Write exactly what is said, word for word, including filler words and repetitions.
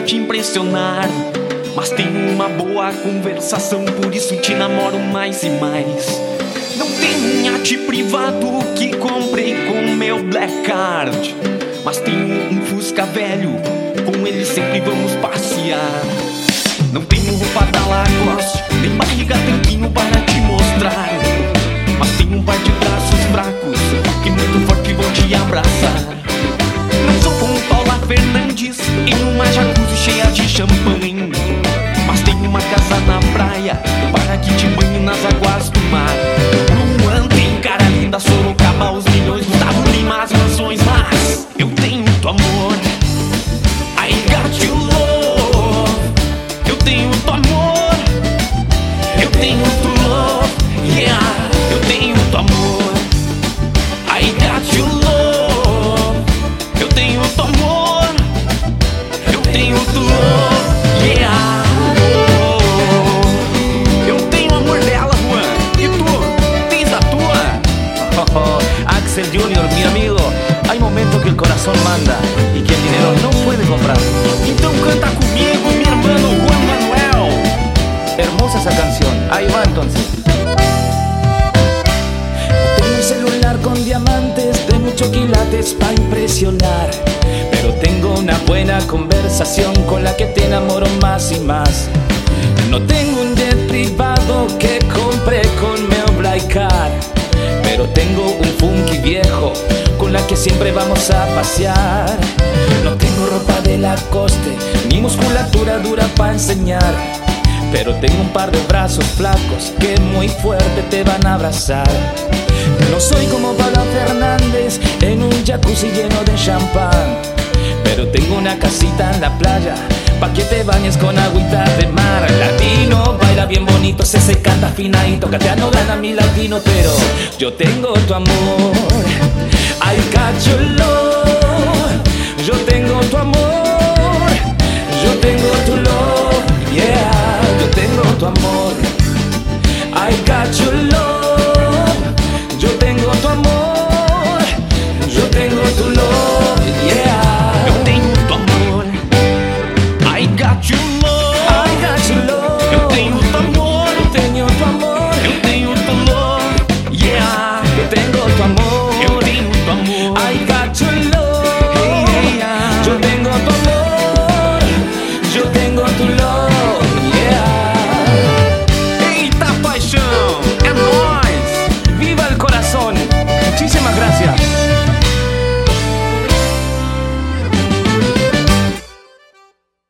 te impressionar, mas tenho uma boa conversação, por isso te namoro mais e mais. Não tenho um iate privado que comprei com meu black card, mas tenho um Fusca velho, com ele sempre vamos passear. Não tenho roupa da Lacoste, nem barriga tanquinho para te mostrar, mas tenho um par de braços fracos que muito forte vão te abraçar. Não sou como Paula Fernandes em uma jacuzzi cheia de champanhe, mas tenho uma casa na praia para que te banhe nas águas do mar. Luan tem cara linda, Sorocaba, os milhões, Gustavo Lima, as mansões, mas eu tenho tu amor. I got you love. Eu tenho tu amor. Eu tenho tu love. Yeah, eu tenho tu amor. I got you love. Eu tenho tu amor. Eu tenho tu love. Yeah. Eu tenho o amor dela, Juan. E tu? Tens a tua? Oh, oh, Axel Junior, mi amigo, hay momentos que el corazón manda y que el dinero no puede comprar. Então canta comigo, mi hermano Juan Manuel. Hermosa esa canción, ahí va entonces. Tengo un celular con diamantes de muchos quilates pa' impresionar, pero tengo una buena conversación con la que te enamoro más y más. No tengo un jet privado que compré con meu black card, pero tengo un funky viejo con la que siempre vamos a pasear. No tengo ropa de Lacoste ni musculatura dura pa' enseñar, pero tengo un par de brazos flacos que muy fuerte te van a abrazar. No soy como Paula Fernández en un jacuzzi lleno de champán, pero tengo una casita en la playa pa' que te bañes con agüita de mar. Latino, baila bien bonito, se se canta afinadito, cateano gana mi latino, pero yo tengo tu amor. I got your love. Yo tengo tu amor.